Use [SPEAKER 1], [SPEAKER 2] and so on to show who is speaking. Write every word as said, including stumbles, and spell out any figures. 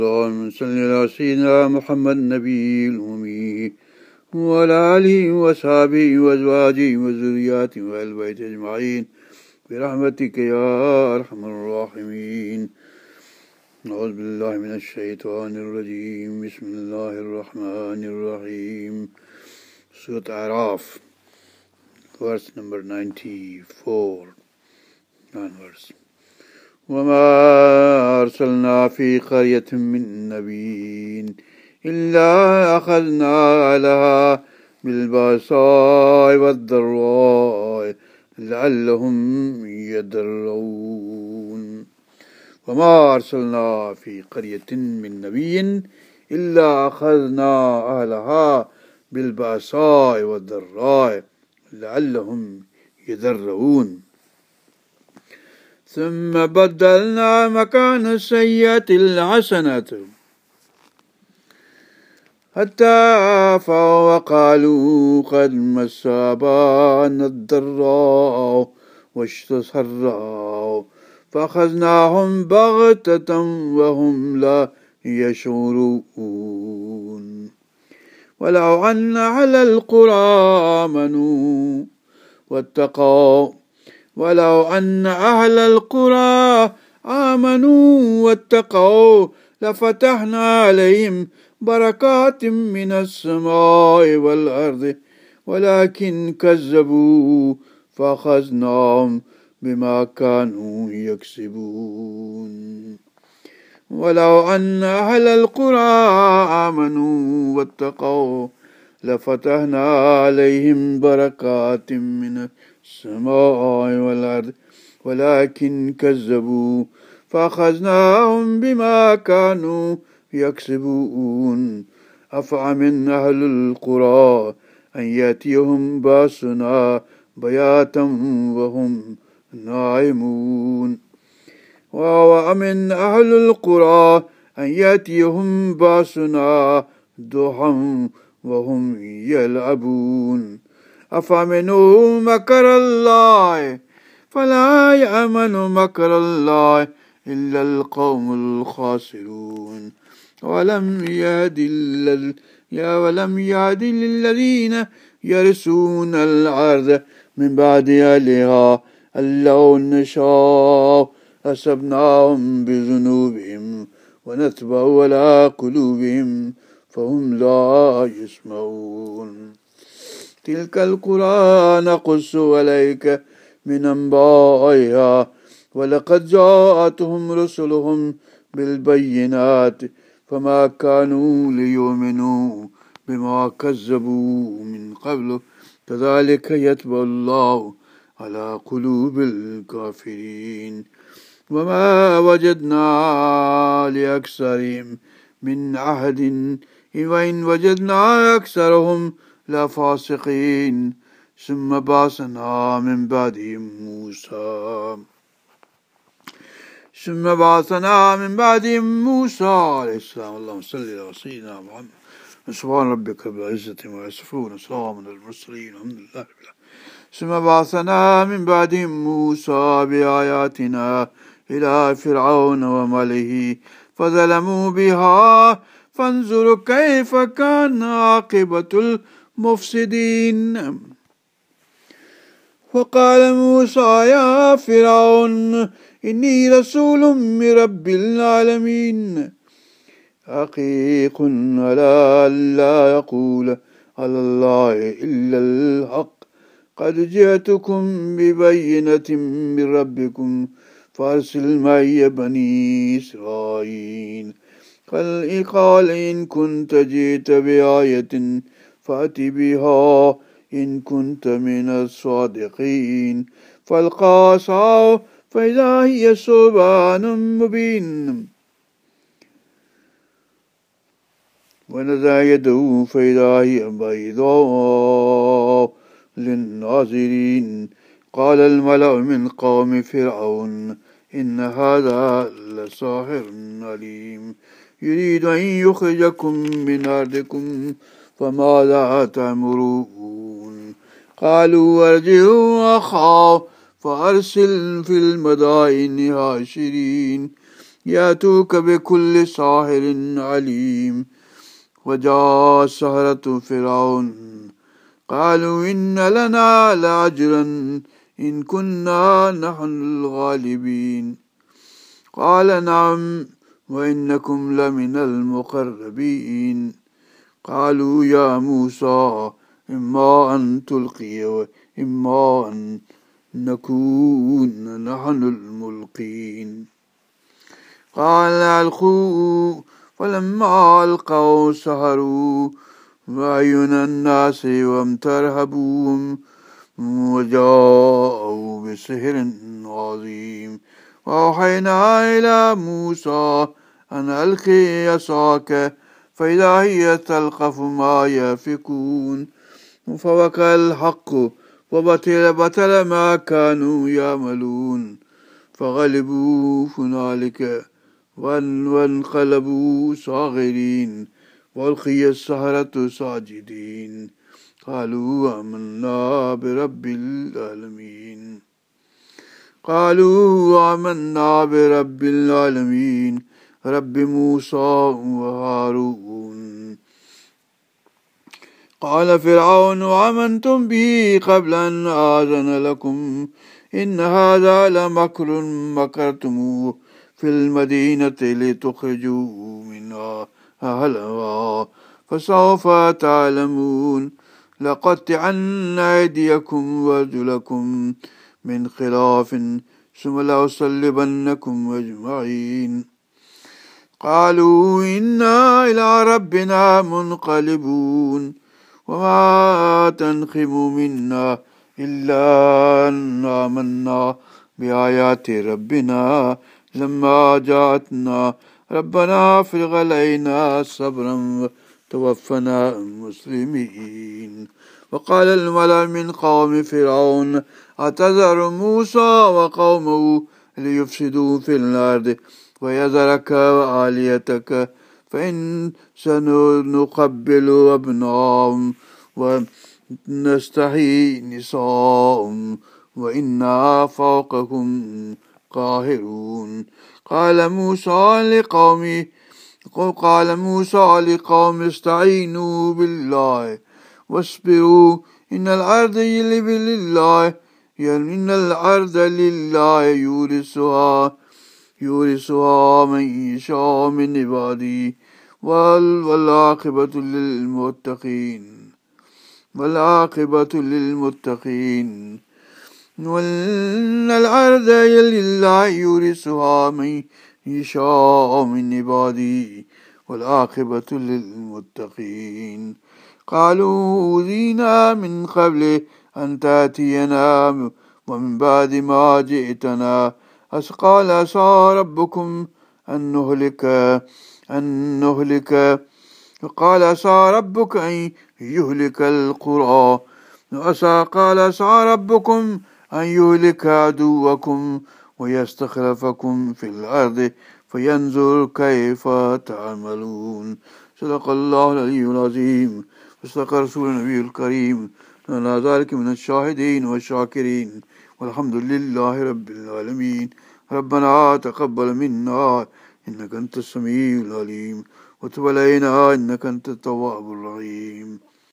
[SPEAKER 1] اللهم صل على سيدنا محمد النبي الأمي وعلى آله وصحبه وأزواجه وذرياته وأهل بيته أجمعين برحمتك يا أرحم الراحمين. أعوذ بالله من الشيطان الرجيم. بسم الله الرحمن الرحيم. Surah Araf, verse number ninety-four, onwards. وما أرسلنا في قرية من نبي إلا أخذنا أهلها بالبأساء والضراء لعلهم يضرعون. وما أرسلنا في قرية من نبي إلا أخذنا أهلها بالبأساء والضراء لعلهم يضرعون. ثم بدلنا مكان السيئة الحسنة حتى عفوا وقالوا قد مس آباءنا الضراء والسراء فأخذناهم بغتة وهم لا يشعرون. ولو أن أهل القرى آمنوا واتقوا ولو أن أهل القرى آمنوا واتقوا لفتحنا عليهم بركات من السماء والأرض ولكن كذبوا فأخذناهم بما كانوا يكسبون. ولو أن أهل القرى آمنوا واتقوا لفتحنا عليهم بركات من السماء والأرض ولكن كذبوا فأخذناهم بما كانوا يكسبون. أفأمن أهل القرى أن يأتيهم بأسنا بياتا وهم نائمون. وأمن أهل القرى أن يأتيهم بأسنا ضحى وهم يلعبون. أفأمنوا مكر الله فلا يأمن مكر الله إلا القوم الخاسرون. ولم يهد ولم يهد للذين يرثون الأرض من بعد أهلها أن لو نشاء أصبناهم بذنوبهم ونتبع على قلوبهم فهم لا يسمعون. تلك القرى نقص عليك من أنبائها ولقد جاءتهم رسلهم بالبينات فما كانوا ليؤمنوا بما كذبوا من قبل كذلك يطبع الله على قلوب الكافرين. وما وجدنا لأكثرهم من عهد وإن وجدنا أكثرهم لفاسقين. ثم بعثنا من بعدهم موسى ثم بعثنا من بعدهم موسى عليه السلام. اللهم صل على سيدنا محمد. سبحان ربك رب العزة عما يصفون وسلام على المرسلين والحمد لله رب العالمين. ثم بعثنا من بعدهم موسى بآياتنا إلى فرعون وملئه فظلموا بها فانظروا كيف كان عاقبة المفسدين. وقال موسى يا فرعون إني رسول من رب العالمين حقيق على ألا يقول على الله إلا الحق قد جئتكم ببينة من ربكم فأرسل معي بني إسرائيل. قال إن كنت جئت بآية فأت بها إن كنت من الصادقين. فألقى عصاه فإذا هي ثعبان مبين ونزع يده فإذا هي بيضاء للناظرين. قال الملأ من قوم فرعون إن هذا لساحر عليم يريد أن يخرجكم من أرضكم فماذا تأمرون. قالوا ارجعوا أخاه فأرسل في المدائن حاشرين يأتوك بكل ساحر عليم. وجاء السحرة فرعون قالوا إن لنا لأجرا إن كنا نحن الغالبين. قال نعم وإنكم لمن المقربين. قالوا يا موسى إما أن تلقي وإما أن نكون نحن الملقين. قال ألقوا فلما ألقوا سحروا أعين الناس وامترهبوهم وجاءوا بسحر عظيم. وأوحينا إلى موسى أن ألقي عصاك فإذا هي تلقف ما يأفكون. فوقع الحق وبطل بطل ما كانوا يعملون. فغلبوا هنالك وانقلبوا صاغرين وألقي السحرة ساجدين. قالوا آمنا برب العالمين. قالوا آمنا برب العالمين رب موسى وهارون. قال فرعون آمنتم به قبل أن آذن لكم إن هذا لمكر مكرتموه في المدينة لتخرجوا منها أهلها فسوف تعلمون. لقطعن أيديكم وأرجلكم من خلاف ثم لأصلبنكم أجمعين. قالوا إنا إلى ربنا منقلبون. وما تنقم منا إلا أن آمنا بآيات ربنا لما جاءتنا ربنا أفرغ علينا صبرا وتوفنا مسلمين. وقال الملأ من قوم فرعون أتذر موسى وقومه ليفسدوا في الأرض ويذرك وآليتك فإن سنقبل أبناءهم ونستحيي نساءهم وإنا فوقهم قاهرون. قال موسى لقومه قال موسى لقوم استعينوا بالله واصبروا إن الأرض لله إن الأرض لله يورثها يورثها من يشاء من عباده والعاقبة للمتقين والعاقبة للمتقين. وإن الأرض لله يورثها من يشاء من عباده والعاقبة للمتقين. قالوا أوذينا من قبل أن تأتينا ومن بعد ما جئتنا. قال عسى ربكم أن نهلك أن نهلك قال عسى ربك أن يهلك القرى عسى قال عسى ربكم أن يهلك عدوكم ويستخلفكم في الأرض فينظر كيف تعملون. صدق الله العلي العظيم وصدق رسول النبي الكريم على ذلك من الشاهدين والشاكرين والحمد لله رب العالمين. ربنا تقبل منا إنك أنت السميع العليم وتب علينا إنك أنت التواب الرحيم.